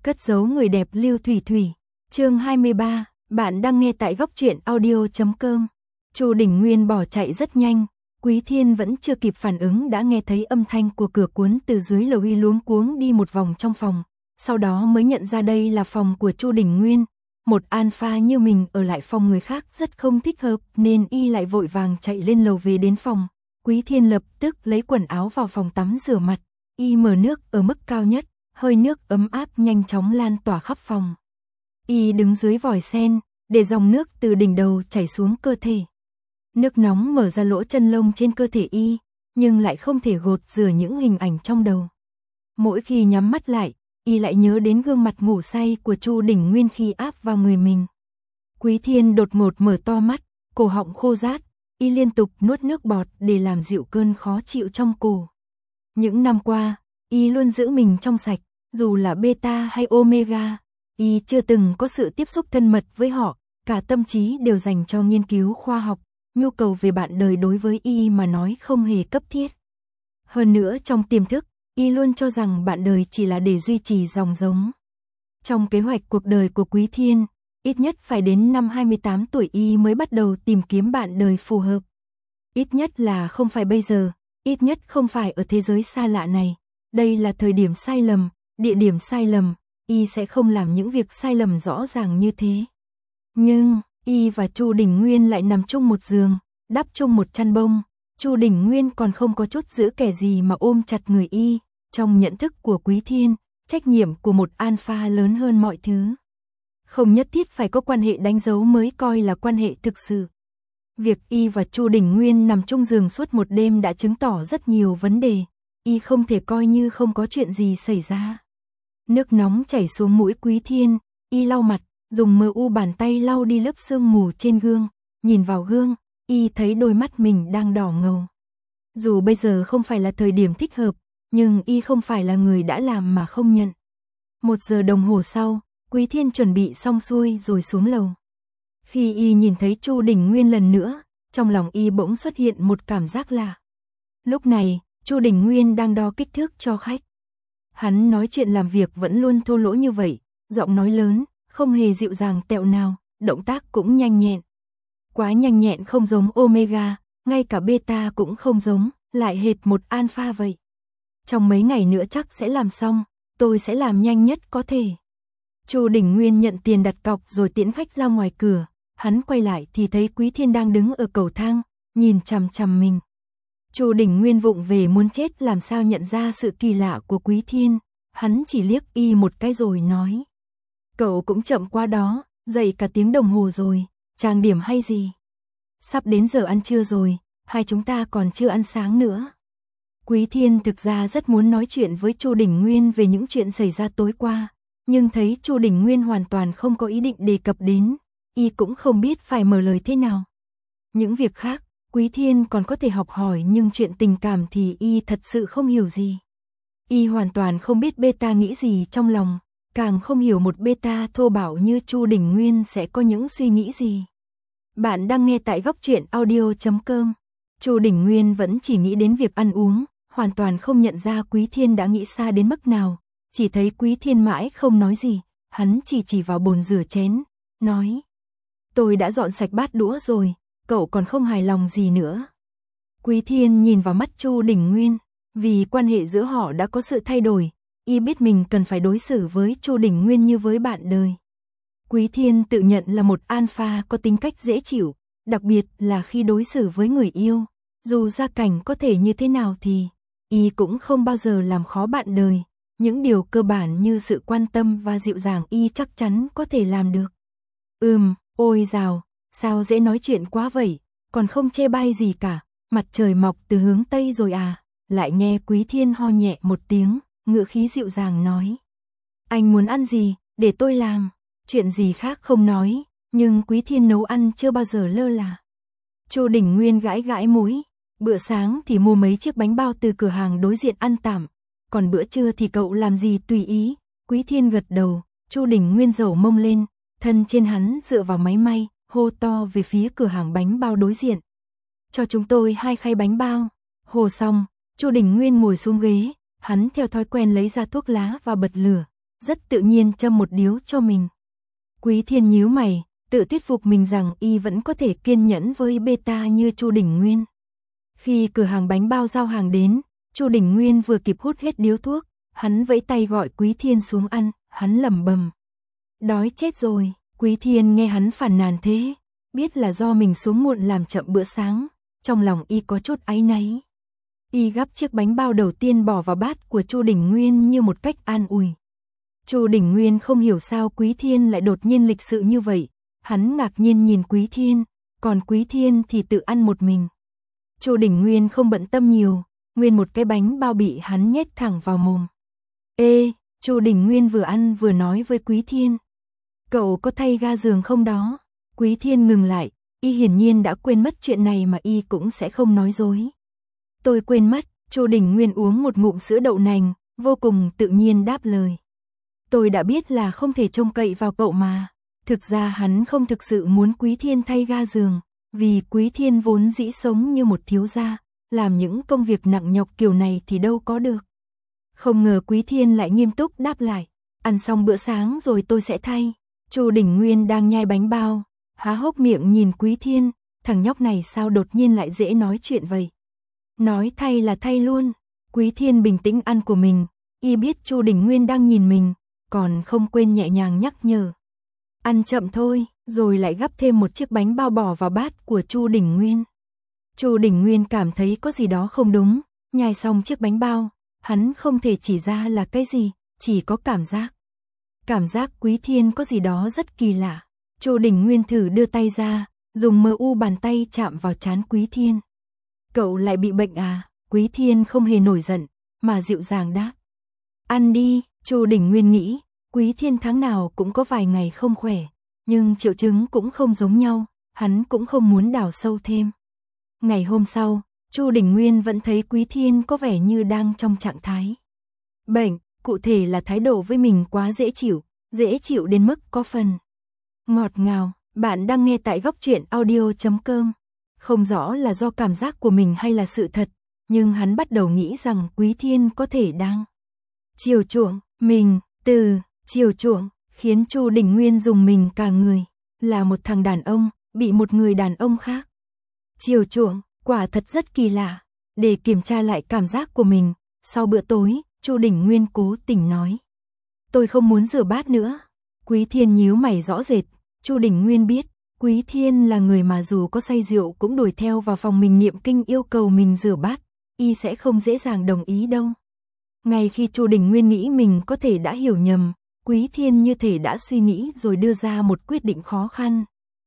Cất giấu người đẹp Lưu Thủy Thủy. Chương 23, bạn đang nghe tại góc truyện audio.com. Chu Đình Nguyên bỏ chạy rất nhanh, Quý Thiên vẫn chưa kịp phản ứng đã nghe thấy âm thanh của cửa cuốn từ dưới lầu. Y luống cuống đi một vòng trong phòng, sau đó mới nhận ra đây là phòng của Chu Đình Nguyên. Một alpha như mình ở lại phòng người khác rất không thích hợp, nên y lại vội vàng chạy lên lầu về đến phòng. Quý Thiên lập tức lấy quần áo vào phòng tắm rửa mặt, y mở nước ở mức cao nhất, hơi nước ấm áp nhanh chóng lan tỏa khắp phòng. Y đứng dưới vòi sen, để dòng nước từ đỉnh đầu chảy xuống cơ thể. Nước nóng mở ra lỗ chân lông trên cơ thể y, nhưng lại không thể gột rửa những hình ảnh trong đầu. Mỗi khi nhắm mắt lại, y lại nhớ đến gương mặt ngủ say của Chu Đình Nguyên khi áp vào người mình. Quý Thiên đột ngột mở to mắt, cổ họng khô rát, y liên tục nuốt nước bọt để làm dịu cơn khó chịu trong cổ. Những năm qua, y luôn giữ mình trong sạch, dù là beta hay omega, y chưa từng có sự tiếp xúc thân mật với họ, cả tâm trí đều dành cho nghiên cứu khoa học, nhu cầu về bạn đời đối với y mà nói không hề cấp thiết. Hơn nữa trong tiềm thức, y luôn cho rằng bạn đời chỉ là để duy trì dòng giống. Trong kế hoạch cuộc đời của Quý Thiên, ít nhất phải đến năm 28 tuổi y mới bắt đầu tìm kiếm bạn đời phù hợp. Ít nhất là không phải bây giờ, ít nhất không phải ở thế giới xa lạ này. Đây là thời điểm sai lầm, địa điểm sai lầm, y sẽ không làm những việc sai lầm rõ ràng như thế. Nhưng, y và Chu Đình Nguyên lại nằm chung một giường, đắp chung một chăn bông. Chu Đình Nguyên còn không có chút giữ kẻ gì mà ôm chặt người y. Trong nhận thức của Quý Thiên, trách nhiệm của một alpha lớn hơn mọi thứ. Không nhất thiết phải có quan hệ đánh dấu mới coi là quan hệ thực sự. Việc y và Chu Đình Nguyên nằm chung giường suốt một đêm đã chứng tỏ rất nhiều vấn đề. Y không thể coi như không có chuyện gì xảy ra. Nước nóng chảy xuống mũi Quý Thiên, y lau mặt, dùng mu bàn tay lau đi lớp sương mù trên gương. Nhìn vào gương, y thấy đôi mắt mình đang đỏ ngầu. Dù bây giờ không phải là thời điểm thích hợp, nhưng y không phải là người đã làm mà không nhận. 1 giờ đồng hồ sau, Quý Thiên chuẩn bị xong xuôi rồi xuống lầu. Khi y nhìn thấy Chu Đình Nguyên lần nữa, trong lòng y bỗng xuất hiện một cảm giác lạ. Lúc này, Chu Đình Nguyên đang đo kích thước cho khách. Hắn nói chuyện làm việc vẫn luôn thô lỗ như vậy, giọng nói lớn, không hề dịu dàng tẹo nào, động tác cũng nhanh nhẹn. Quá nhanh nhẹn không giống omega, ngay cả beta cũng không giống, lại hệt một alpha vậy. Trong mấy ngày nữa chắc sẽ làm xong, tôi sẽ làm nhanh nhất có thể. Chu Đình Nguyên nhận tiền đặt cọc rồi tiễn khách ra ngoài cửa, hắn quay lại thì thấy Quý Thiên đang đứng ở cầu thang, nhìn chằm chằm mình. Chu Đình Nguyên vụng về muốn chết làm sao nhận ra sự kỳ lạ của Quý Thiên, hắn chỉ liếc y một cái rồi nói. Cậu cũng chậm quá đó, dậy cả tiếng đồng hồ rồi, trang điểm hay gì? Sắp đến giờ ăn trưa rồi, hai chúng ta còn chưa ăn sáng nữa. Quý Thiên thực ra rất muốn nói chuyện với Chu Đình Nguyên về những chuyện xảy ra tối qua, nhưng thấy Chu Đình Nguyên hoàn toàn không có ý định đề cập đến, y cũng không biết phải mở lời thế nào. Những việc khác, Quý Thiên còn có thể học hỏi nhưng chuyện tình cảm thì y thật sự không hiểu gì. Y hoàn toàn không biết beta nghĩ gì trong lòng, càng không hiểu một beta thô bạo như Chu Đình Nguyên sẽ có những suy nghĩ gì. Bạn đang nghe tại góc truyện audio.com. Chu Đình Nguyên vẫn chỉ nghĩ đến việc ăn uống, hoàn toàn không nhận ra Quý Thiên đã nghĩ xa đến mức nào, chỉ thấy Quý Thiên mãi không nói gì, hắn chỉ vào bồn rửa chén, nói: "Tôi đã dọn sạch bát đũa rồi, cậu còn không hài lòng gì nữa?" Quý Thiên nhìn vào mắt Chu Đình Nguyên, vì quan hệ giữa họ đã có sự thay đổi, y biết mình cần phải đối xử với Chu Đình Nguyên như với bạn đời. Quý Thiên tự nhận là một alpha có tính cách dễ chịu, đặc biệt là khi đối xử với người yêu, dù gia cảnh có thể như thế nào thì y cũng không bao giờ làm khó bạn đời, những điều cơ bản như sự quan tâm và dịu dàng y chắc chắn có thể làm được. Ôi dào, sao dễ nói chuyện quá vậy, còn không chê bai gì cả, mặt trời mọc từ hướng Tây rồi à? Lại nghe Quý Thiên ho nhẹ một tiếng, ngữ khí dịu dàng nói: "Anh muốn ăn gì, để tôi làm." Chuyện gì khác không nói, nhưng Quý Thiên nấu ăn chưa bao giờ lơ là. Chu Đình Nguyên gãi gãi mũi, bữa sáng thì mua mấy chiếc bánh bao từ cửa hàng đối diện ăn tạm, còn bữa trưa thì cậu làm gì tùy ý. Quý Thiên gật đầu, Chu Đình Nguyên dầu mông lên, thân trên hắn dựa vào máy may, hô to về phía cửa hàng bánh bao đối diện: "Cho chúng tôi 2 khay bánh bao." Hô xong, Chu Đình Nguyên ngồi xuống ghế, hắn theo thói quen lấy ra thuốc lá và bật lửa, rất tự nhiên châm một điếu cho mình. Quý Thiên nhíu mày, tự thuyết phục mình rằng y vẫn có thể kiên nhẫn với beta như Chu Đình Nguyên. Khi cửa hàng bánh bao giao hàng đến, Chu Đình Nguyên vừa kịp hút hết điếu thuốc, hắn vẫy tay gọi Quý Thiên xuống ăn, hắn lẩm bẩm: "Đói chết rồi." Quý Thiên nghe hắn phàn nàn thế, biết là do mình xuống muộn làm chậm bữa sáng, trong lòng y có chút áy náy. Y gắp chiếc bánh bao đầu tiên bỏ vào bát của Chu Đình Nguyên như một cách an ủi. Chu Đình Nguyên không hiểu sao Quý Thiên lại đột nhiên lịch sự như vậy, hắn ngạc nhiên nhìn Quý Thiên, còn Quý Thiên thì tự ăn một mình. Chu Đình Nguyên không bận tâm nhiều, nguyên một cái bánh bao bị hắn nhét thẳng vào mồm. "Ê," Chu Đình Nguyên vừa ăn vừa nói với Quý Thiên. "Cậu có thay ga giường không đó?" Quý Thiên ngừng lại, y hiển nhiên đã quên mất chuyện này mà y cũng sẽ không nói dối. "Tôi quên mất." Chu Đình Nguyên uống một ngụm sữa đậu nành, vô cùng tự nhiên đáp lời. "Tôi đã biết là không thể trông cậy vào cậu mà." Thực ra hắn không thực sự muốn Quý Thiên thay ga giường, vì Quý Thiên vốn dĩ sống như một thiếu gia, làm những công việc nặng nhọc kiểu này thì đâu có được. Không ngờ Quý Thiên lại nghiêm túc đáp lại, "Ăn xong bữa sáng rồi tôi sẽ thay." Chu Đình Nguyên đang nhai bánh bao, há hốc miệng nhìn Quý Thiên, thằng nhóc này sao đột nhiên lại dễ nói chuyện vậy. Nói thay là thay luôn. Quý Thiên bình tĩnh ăn của mình, y biết Chu Đình Nguyên đang nhìn mình, còn không quên nhẹ nhàng nhắc nhở: "Ăn chậm thôi." Rồi lại gắp thêm một chiếc bánh bao bỏ vào bát của Chu Đình Nguyên. Chu Đình Nguyên cảm thấy có gì đó không đúng, nhai xong chiếc bánh bao, hắn không thể chỉ ra là cái gì, chỉ có cảm giác. Cảm giác Quý Thiên có gì đó rất kỳ lạ. Chu Đình Nguyên thử đưa tay ra, dùng mờ u bàn tay chạm vào trán Quý Thiên. "Cậu lại bị bệnh à?" Quý Thiên không hề nổi giận, mà dịu dàng đáp: "Ăn đi." Chu Đình Nguyên nghĩ, Quý Thiên tháng nào cũng có vài ngày không khỏe, nhưng triệu chứng cũng không giống nhau, hắn cũng không muốn đào sâu thêm. Ngày hôm sau, Chu Đình Nguyên vẫn thấy Quý Thiên có vẻ như đang trong trạng thái bệnh, cụ thể là thái độ với mình quá dễ chịu đến mức có phần ngọt ngào. Bạn đang nghe tại góc truyện audio.com. Không rõ là do cảm giác của mình hay là sự thật, nhưng hắn bắt đầu nghĩ rằng Quý Thiên có thể đang chiều chuộng mình. Từ chiều chuộng khiến Chu Đình Nguyên rùng mình cả người, là một thằng đàn ông bị một người đàn ông khác chiều chuộng, quả thật rất kỳ lạ. Để kiểm tra lại cảm giác của mình, sau bữa tối, Chu Đình Nguyên cố tình nói: "Tôi không muốn rửa bát nữa." Quý Thiên nhíu mày rõ rệt. Chu Đình Nguyên biết, Quý Thiên là người mà dù có say rượu cũng đuổi theo vào phòng mình niệm kinh yêu cầu mình rửa bát, y sẽ không dễ dàng đồng ý đâu. Ngay khi Chu Đình Nguyên nghĩ mình có thể đã hiểu nhầm, Quý Thiên như thể đã suy nghĩ rồi đưa ra một quyết định khó khăn.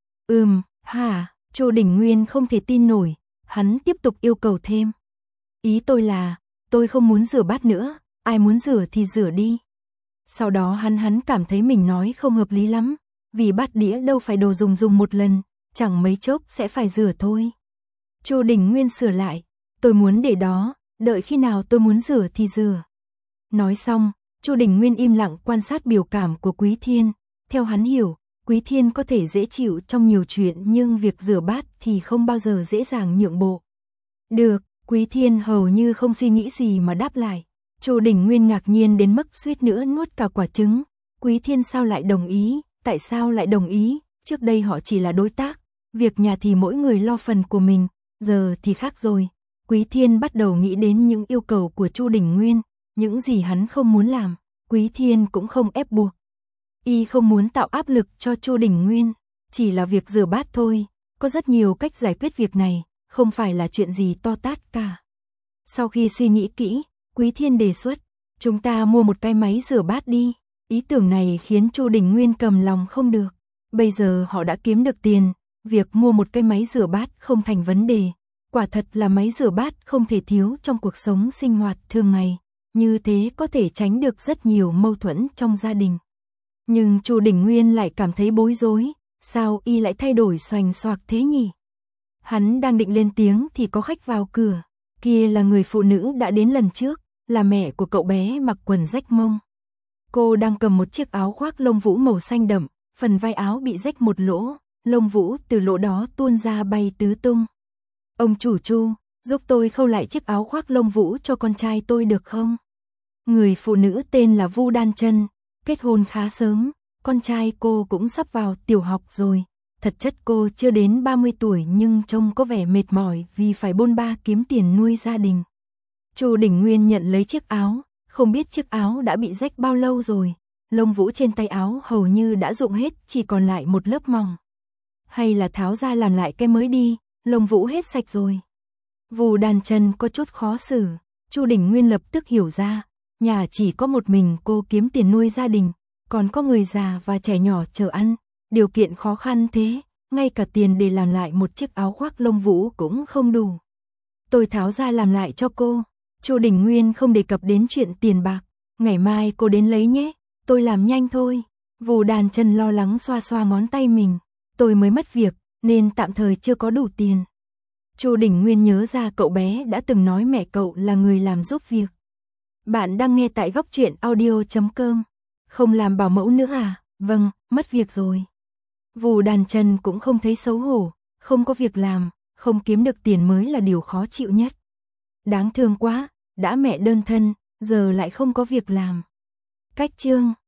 Hả?" Chu Đình Nguyên không thể tin nổi, hắn tiếp tục yêu cầu thêm: "Ý tôi là, tôi không muốn rửa bát nữa, ai muốn rửa thì rửa đi." Sau đó hắn cảm thấy mình nói không hợp lý lắm, vì bát đĩa đâu phải đồ dùng một lần, chẳng mấy chốc sẽ phải rửa thôi. Chu Đình Nguyên sửa lại: "Tôi muốn để đó, đợi khi nào tôi muốn rửa thì rửa." Nói xong, Chu Đình Nguyên im lặng quan sát biểu cảm của Quý Thiên. Theo hắn hiểu, Quý Thiên có thể dễ chịu trong nhiều chuyện nhưng việc rửa bát thì không bao giờ dễ dàng nhượng bộ. "Được." Quý Thiên hầu như không suy nghĩ gì mà đáp lại. Chu Đình Nguyên ngạc nhiên đến mức suýt nữa nuốt cả quả trứng. Quý Thiên sao lại đồng ý? Tại sao lại đồng ý? Trước đây họ chỉ là đối tác, việc nhà thì mỗi người lo phần của mình, giờ thì khác rồi. Quý Thiên bắt đầu nghĩ đến những yêu cầu của Chu Đình Nguyên, những gì hắn không muốn làm, Quý Thiên cũng không ép buộc. Y không muốn tạo áp lực cho Chu Đình Nguyên, chỉ là việc rửa bát thôi, có rất nhiều cách giải quyết việc này, không phải là chuyện gì to tát cả. Sau khi suy nghĩ kỹ, Quý Thiên đề xuất: "Chúng ta mua một cái máy rửa bát đi." Ý tưởng này khiến Chu Đình Nguyên cầm lòng không được. Bây giờ họ đã kiếm được tiền, việc mua một cái máy rửa bát không thành vấn đề. Quả thật là máy rửa bát không thể thiếu trong cuộc sống sinh hoạt thường ngày, như thế có thể tránh được rất nhiều mâu thuẫn trong gia đình. Nhưng Chu Đình Nguyên lại cảm thấy bối rối, sao y lại thay đổi xoành xoạc thế nhỉ? Hắn đang định lên tiếng thì có khách vào cửa, kia là người phụ nữ đã đến lần trước, là mẹ của cậu bé mặc quần rách mông. Cô đang cầm một chiếc áo khoác lông vũ màu xanh đậm, phần vai áo bị rách một lỗ, lông vũ từ lỗ đó tuôn ra bay tứ tung. "Ông chủ Chu, giúp tôi khâu lại chiếc áo khoác lông vũ cho con trai tôi được không?" Người phụ nữ tên là Vu Đan Chân, kết hôn khá sớm, con trai cô cũng sắp vào tiểu học rồi. Thật chất cô chưa đến 30 tuổi nhưng trông có vẻ mệt mỏi vì phải bôn ba kiếm tiền nuôi gia đình. Chu Đình Nguyên nhận lấy chiếc áo, không biết chiếc áo đã bị rách bao lâu rồi. Lông vũ trên tay áo hầu như đã rụng hết, chỉ còn lại một lớp mỏng. Hay là tháo ra làm lại cái mới đi, lông vũ hết sạch rồi. Vù Đàn Chân có chút khó xử, Chu Đình Nguyên lập tức hiểu ra, nhà chỉ có một mình cô kiếm tiền nuôi gia đình, còn có người già và trẻ nhỏ chờ ăn, điều kiện khó khăn thế, ngay cả tiền để làm lại một chiếc áo khoác lông vũ cũng không đủ. Tôi tháo ra làm lại cho cô. Chu Đình Nguyên không đề cập đến chuyện tiền bạc, ngày mai cô đến lấy nhé, tôi làm nhanh thôi. Vù Đàn Chân lo lắng xoa xoa ngón tay mình, tôi mới mất việc nên tạm thời chưa có đủ tiền. Chu Đình Nguyên nhớ ra cậu bé đã từng nói mẹ cậu là người làm giúp việc. Bạn đang nghe tại Góc Truyện Audio.com. Không làm bảo mẫu nữa à? Vâng, mất việc rồi. Vù Đàn Chân cũng không thấy xấu hổ, không có việc làm, không kiếm được tiền mới là điều khó chịu nhất. Đáng thương quá, đã mẹ đơn thân, giờ lại không có việc làm. Cách chương